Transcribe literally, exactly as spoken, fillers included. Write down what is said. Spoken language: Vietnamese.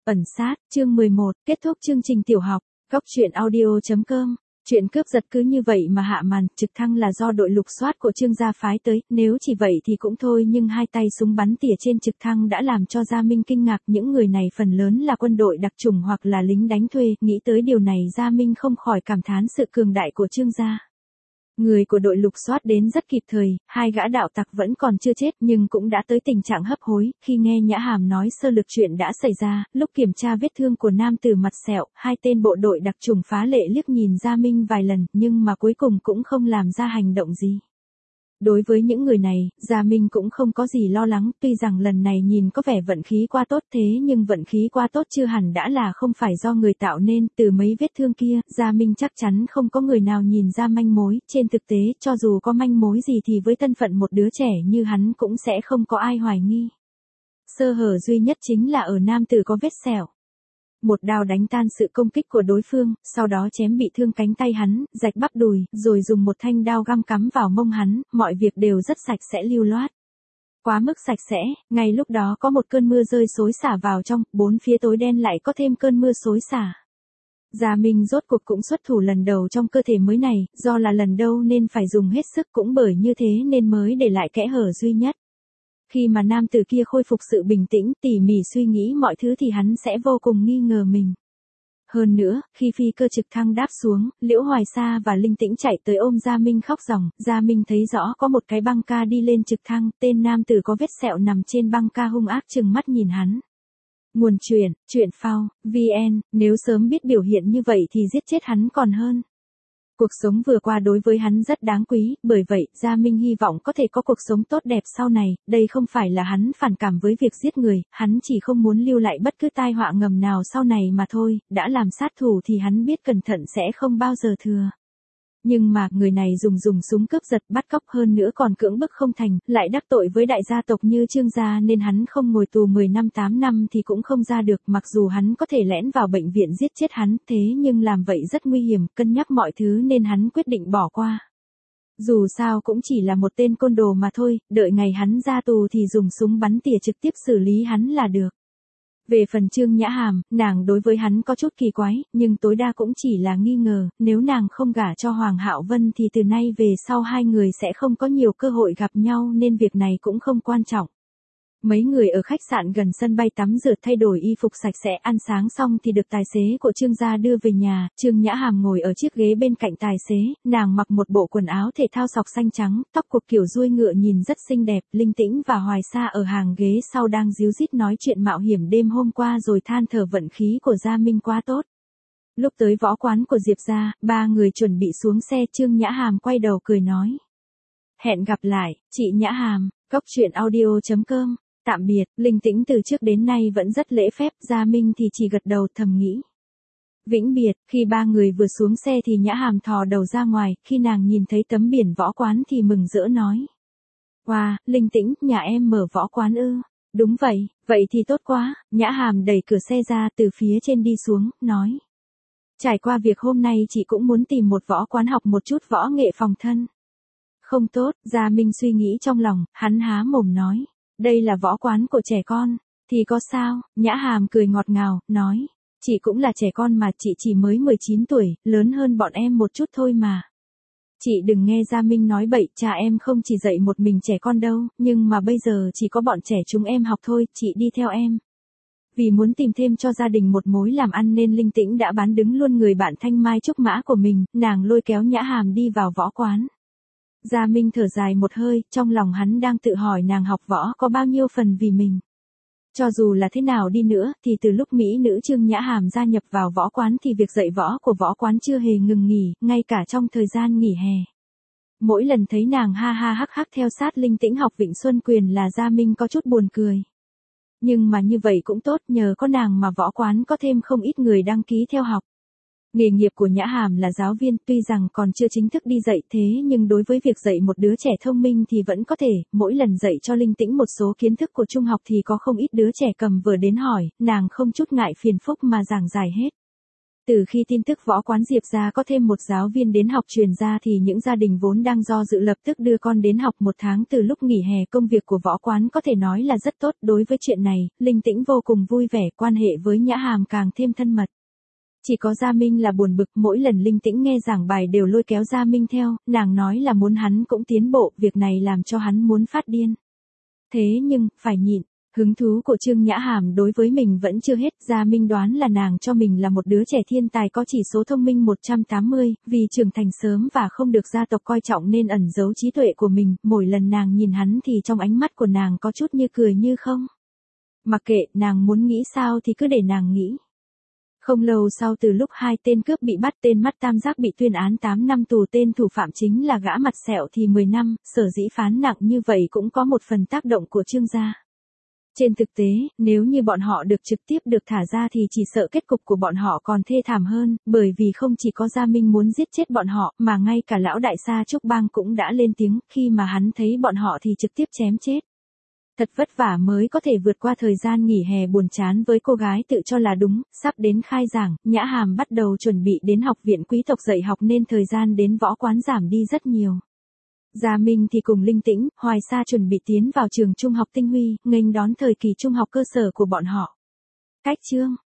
Ẩn sát, chương mười một, kết thúc chương trình tiểu học, góc truyện audio.com. Chuyện cướp giật cứ như vậy mà hạ màn, trực thăng là do đội lục soát của Trương gia phái tới, nếu chỉ vậy thì cũng thôi, nhưng hai tay súng bắn tỉa trên trực thăng đã làm cho Gia Minh kinh ngạc. Những người này phần lớn là quân đội đặc chủng hoặc là lính đánh thuê, nghĩ tới điều này Gia Minh không khỏi cảm thán sự cường đại của Trương gia. Người của đội lục soát đến rất kịp thời, hai gã đạo tặc vẫn còn chưa chết nhưng cũng đã tới tình trạng hấp hối. Khi nghe Nhã Hàm nói sơ lược chuyện đã xảy ra, lúc kiểm tra vết thương của nam tử mặt sẹo, hai tên bộ đội đặc chủng phá lệ liếc nhìn Gia Minh vài lần, nhưng mà cuối cùng cũng không làm ra hành động gì. Đối với những người này, Gia Minh cũng không có gì lo lắng, tuy rằng lần này nhìn có vẻ vận khí qua tốt thế nhưng vận khí qua tốt chưa hẳn đã là không phải do người tạo nên. Từ mấy vết thương kia, Gia Minh chắc chắn không có người nào nhìn ra manh mối, trên thực tế cho dù có manh mối gì thì với thân phận một đứa trẻ như hắn cũng sẽ không có ai hoài nghi. Sơ hở duy nhất chính là ở nam tử có vết sẹo. Một đao đánh tan sự công kích của đối phương, sau đó chém bị thương cánh tay hắn, rạch bắp đùi, rồi dùng một thanh đao găm cắm vào mông hắn, mọi việc đều rất sạch sẽ lưu loát. Quá mức sạch sẽ, ngay lúc đó có một cơn mưa rơi xối xả vào trong, bốn phía tối đen lại có thêm cơn mưa xối xả. Gia Minh rốt cuộc cũng xuất thủ lần đầu trong cơ thể mới này, do là lần đầu nên phải dùng hết sức, cũng bởi như thế nên mới để lại kẽ hở duy nhất. Khi mà nam tử kia khôi phục sự bình tĩnh, tỉ mỉ suy nghĩ mọi thứ thì hắn sẽ vô cùng nghi ngờ mình. Hơn nữa, khi phi cơ trực thăng đáp xuống, Liễu Hoài Sa và Linh Tĩnh chạy tới ôm Gia Minh khóc ròng. Gia Minh thấy rõ có một cái băng ca đi lên trực thăng, tên nam tử có vết sẹo nằm trên băng ca hung ác trừng mắt nhìn hắn. Nguồn truyện, truyện phao, vê en, nếu sớm biết biểu hiện như vậy thì giết chết hắn còn hơn. Cuộc sống vừa qua đối với hắn rất đáng quý, bởi vậy, Gia Minh hy vọng có thể có cuộc sống tốt đẹp sau này. Đây không phải là hắn phản cảm với việc giết người, hắn chỉ không muốn lưu lại bất cứ tai họa ngầm nào sau này mà thôi. Đã làm sát thủ thì hắn biết cẩn thận sẽ không bao giờ thừa. Nhưng mà, người này dùng dùng súng cướp giật bắt cóc hơn nữa còn cưỡng bức không thành, lại đắc tội với đại gia tộc như Trương gia nên hắn không ngồi tù mười năm tám năm thì cũng không ra được. Mặc dù hắn có thể lẻn vào bệnh viện giết chết hắn, thế nhưng làm vậy rất nguy hiểm, cân nhắc mọi thứ nên hắn quyết định bỏ qua. Dù sao cũng chỉ là một tên côn đồ mà thôi, đợi ngày hắn ra tù thì dùng súng bắn tỉa trực tiếp xử lý hắn là được. Về phần Trương Nhã Hàm, nàng đối với hắn có chút kỳ quái, nhưng tối đa cũng chỉ là nghi ngờ, nếu nàng không gả cho Hoàng Hạo Vân thì từ nay về sau hai người sẽ không có nhiều cơ hội gặp nhau nên việc này cũng không quan trọng. Mấy người ở khách sạn gần sân bay tắm rửa thay đổi y phục sạch sẽ, ăn sáng xong thì được tài xế của Trương gia đưa về nhà. Trương Nhã Hàm ngồi ở chiếc ghế bên cạnh tài xế, nàng mặc một bộ quần áo thể thao sọc xanh trắng, tóc cột kiểu ruôi ngựa nhìn rất xinh đẹp. Linh Tĩnh và Hoài Sa ở hàng ghế sau đang díu dít nói chuyện mạo hiểm đêm hôm qua rồi than thở vận khí của Gia Minh quá tốt. Lúc tới võ quán của Diệp gia, ba người chuẩn bị xuống xe, Trương Nhã Hàm quay đầu cười nói: "Hẹn gặp lại, chị Nhã Hàm." Góc truyện audio.com. Tạm biệt. Linh Tĩnh từ trước đến nay vẫn rất lễ phép, Gia Minh thì chỉ gật đầu thầm nghĩ. Vĩnh biệt. Khi ba người vừa xuống xe thì Nhã Hàm thò đầu ra ngoài, khi nàng nhìn thấy tấm biển võ quán thì mừng rỡ nói: "Wow, Linh Tĩnh, nhà em mở võ quán ư?" "Đúng vậy." "Vậy thì tốt quá." Nhã Hàm đẩy cửa xe ra từ phía trên đi xuống, nói: "Trải qua việc hôm nay chị cũng muốn tìm một võ quán học một chút võ nghệ phòng thân." "Không tốt." Gia Minh suy nghĩ trong lòng, hắn há mồm nói: "Đây là võ quán của trẻ con." "Thì có sao?" Nhã Hàm cười ngọt ngào, nói: "Chị cũng là trẻ con mà, chị chỉ mới mười chín tuổi, lớn hơn bọn em một chút thôi mà." "Chị đừng nghe Gia Minh nói bậy, cha em không chỉ dạy một mình trẻ con đâu, nhưng mà bây giờ chỉ có bọn trẻ chúng em học thôi, chị đi theo em." Vì muốn tìm thêm cho gia đình một mối làm ăn nên Linh Tĩnh đã bán đứng luôn người bạn thanh mai trúc mã của mình, nàng lôi kéo Nhã Hàm đi vào võ quán. Gia Minh thở dài một hơi, trong lòng hắn đang tự hỏi nàng học võ có bao nhiêu phần vì mình. Cho dù là thế nào đi nữa, thì từ lúc mỹ nữ Trương Nhã Hàm gia nhập vào võ quán thì việc dạy võ của võ quán chưa hề ngừng nghỉ, ngay cả trong thời gian nghỉ hè. Mỗi lần thấy nàng ha ha hắc hắc theo sát Linh Tĩnh học Vịnh Xuân Quyền là Gia Minh có chút buồn cười. Nhưng mà như vậy cũng tốt, nhờ có nàng mà võ quán có thêm không ít người đăng ký theo học. Nghề nghiệp của Nhã Hàm là giáo viên, tuy rằng còn chưa chính thức đi dạy thế nhưng đối với việc dạy một đứa trẻ thông minh thì vẫn có thể. Mỗi lần dạy cho Linh Tĩnh một số kiến thức của trung học thì có không ít đứa trẻ cầm vở đến hỏi, nàng không chút ngại phiền phức mà giảng giải hết. Từ khi tin tức võ quán Diệp gia có thêm một giáo viên đến học truyền ra thì những gia đình vốn đang do dự lập tức đưa con đến học. Một tháng từ lúc nghỉ hè, công việc của võ quán có thể nói là rất tốt. Đối với chuyện này, Linh Tĩnh vô cùng vui vẻ, quan hệ với Nhã Hàm càng thêm thân mật. Chỉ có Gia Minh là buồn bực, mỗi lần Linh Tĩnh nghe giảng bài đều lôi kéo Gia Minh theo, nàng nói là muốn hắn cũng tiến bộ, việc này làm cho hắn muốn phát điên. Thế nhưng, phải nhịn. Hứng thú của Trương Nhã Hàm đối với mình vẫn chưa hết, Gia Minh đoán là nàng cho mình là một đứa trẻ thiên tài có chỉ số thông minh một trăm tám mươi, vì trưởng thành sớm và không được gia tộc coi trọng nên ẩn giấu trí tuệ của mình, mỗi lần nàng nhìn hắn thì trong ánh mắt của nàng có chút như cười như không. Mặc kệ, nàng muốn nghĩ sao thì cứ để nàng nghĩ. Không lâu sau từ lúc hai tên cướp bị bắt, tên mắt tam giác bị tuyên án tám năm tù, tên thủ phạm chính là gã mặt sẹo thì mười năm, sở dĩ phán nặng như vậy cũng có một phần tác động của Trương gia. Trên thực tế, nếu như bọn họ được trực tiếp được thả ra thì chỉ sợ kết cục của bọn họ còn thê thảm hơn, bởi vì không chỉ có Gia Minh muốn giết chết bọn họ, mà ngay cả lão đại Sa Trúc Bang cũng đã lên tiếng, khi mà hắn thấy bọn họ thì trực tiếp chém chết. Thật vất vả mới có thể vượt qua thời gian nghỉ hè buồn chán với cô gái tự cho là đúng, sắp đến khai giảng, Nhã Hàm bắt đầu chuẩn bị đến học viện quý tộc dạy học nên thời gian đến võ quán giảm đi rất nhiều. Gia Minh thì cùng Linh Tĩnh, Hoài Sa chuẩn bị tiến vào trường trung học Tinh Huy, nghênh đón thời kỳ trung học cơ sở của bọn họ. Cách chương